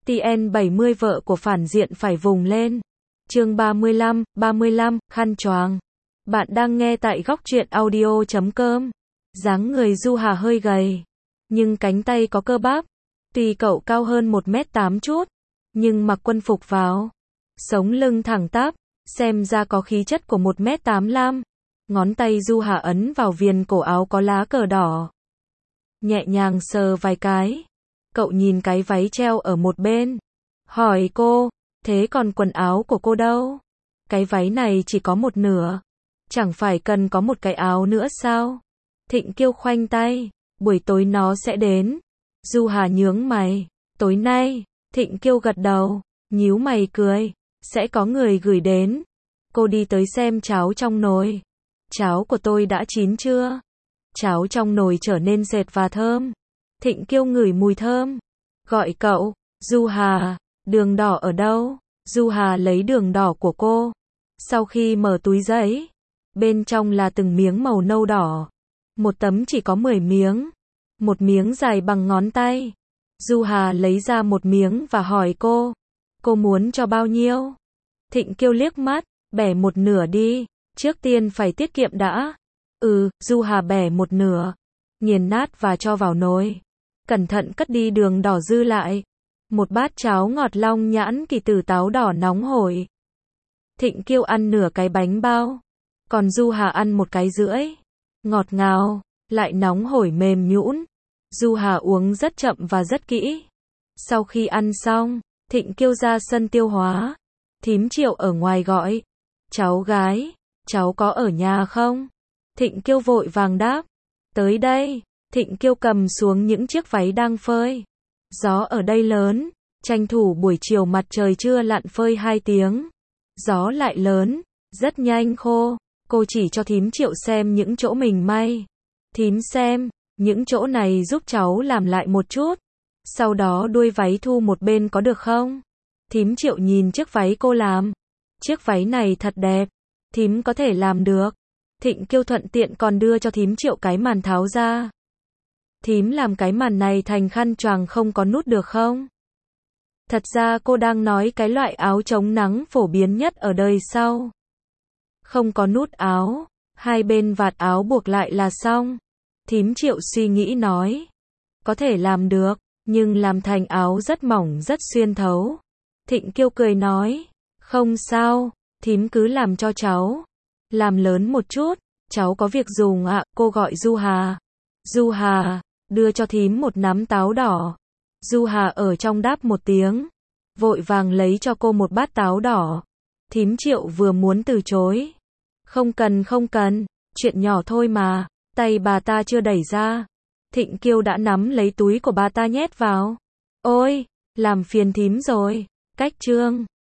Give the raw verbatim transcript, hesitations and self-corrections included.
tê en bảy mươi vợ của phản diện phải vùng lên. Chương ba mươi lăm, ba mươi lăm, khăn choàng. Bạn đang nghe tại góc truyện audio chấm com. Dáng người Du Hà hơi gầy, nhưng cánh tay có cơ bắp. Tuy cậu cao hơn một mét tám chút, nhưng mặc quân phục vào, sống lưng thẳng tắp, xem ra có khí chất của một mét tám lăm. Ngón tay Du Hà ấn vào viền cổ áo có lá cờ đỏ. Nhẹ nhàng sờ vài cái. Cậu nhìn cái váy treo ở một bên. Hỏi cô, thế còn quần áo của cô đâu? Cái váy này chỉ có một nửa. Chẳng phải cần có một cái áo nữa sao? Thịnh Kiêu khoanh tay. Buổi tối nó sẽ đến. Du Hà nhướng mày. Tối nay, Thịnh Kiêu gật đầu, nhíu mày cười. Sẽ có người gửi đến. Cô đi tới xem cháo trong nồi. Cháo của tôi đã chín chưa? Cháo trong nồi trở nên sệt và thơm. Thịnh Kiêu ngửi mùi thơm. Gọi cậu, Du Hà, đường đỏ ở đâu? Du Hà lấy đường đỏ của cô. Sau khi mở túi giấy, bên trong là từng miếng màu nâu đỏ. Một tấm chỉ có mười miếng. Một miếng dài bằng ngón tay. Du Hà lấy ra một miếng và hỏi cô. Cô muốn cho bao nhiêu? Thịnh Kiêu liếc mắt, bẻ một nửa đi. Trước tiên phải tiết kiệm đã. Ừ, Du Hà bẻ một nửa. Nghiền nát và cho vào nồi. Cẩn thận cất đi đường đỏ dư lại. Một bát cháo ngọt long nhãn kỳ tử táo đỏ nóng hổi. Thịnh Kiêu ăn nửa cái bánh bao. Còn Du Hà ăn một cái rưỡi. Ngọt ngào, lại nóng hổi mềm nhũn. Du Hà uống rất chậm và rất kỹ. Sau khi ăn xong, Thịnh Kiêu ra sân tiêu hóa. Thím Triệu ở ngoài gọi. Cháu gái, cháu có ở nhà không? Thịnh Kiêu vội vàng đáp. Tới đây. Thịnh Kiêu cầm xuống những chiếc váy đang phơi. Gió ở đây lớn, tranh thủ buổi chiều mặt trời chưa lặn phơi hai tiếng. Gió lại lớn, rất nhanh khô. Cô chỉ cho thím Triệu xem những chỗ mình may. Thím xem, những chỗ này giúp cháu làm lại một chút. Sau đó đuôi váy thu một bên có được không? Thím Triệu nhìn chiếc váy cô làm. Chiếc váy này thật đẹp. Thím có thể làm được. Thịnh Kiêu thuận tiện còn đưa cho thím Triệu cái màn tháo ra. Thím làm cái màn này thành khăn choàng không có nút được không? Thật ra cô đang nói cái loại áo chống nắng phổ biến nhất ở đời sau. Không có nút áo, hai bên vạt áo buộc lại là xong. Thím Triệu suy nghĩ nói. Có thể làm được, nhưng làm thành áo rất mỏng rất xuyên thấu. Thịnh Kiêu cười nói. Không sao, thím cứ làm cho cháu. Làm lớn một chút, cháu có việc dùng ạ, cô gọi Du Hà. Du Hà, đưa cho thím một nắm táo đỏ. Du Hà ở trong đáp một tiếng. Vội vàng lấy cho cô một bát táo đỏ. Thím Triệu vừa muốn từ chối. Không cần không cần, chuyện nhỏ thôi mà. Tay bà ta chưa đẩy ra. Thịnh Kiêu đã nắm lấy túi của bà ta nhét vào. Ôi, làm phiền thím rồi. Cách chương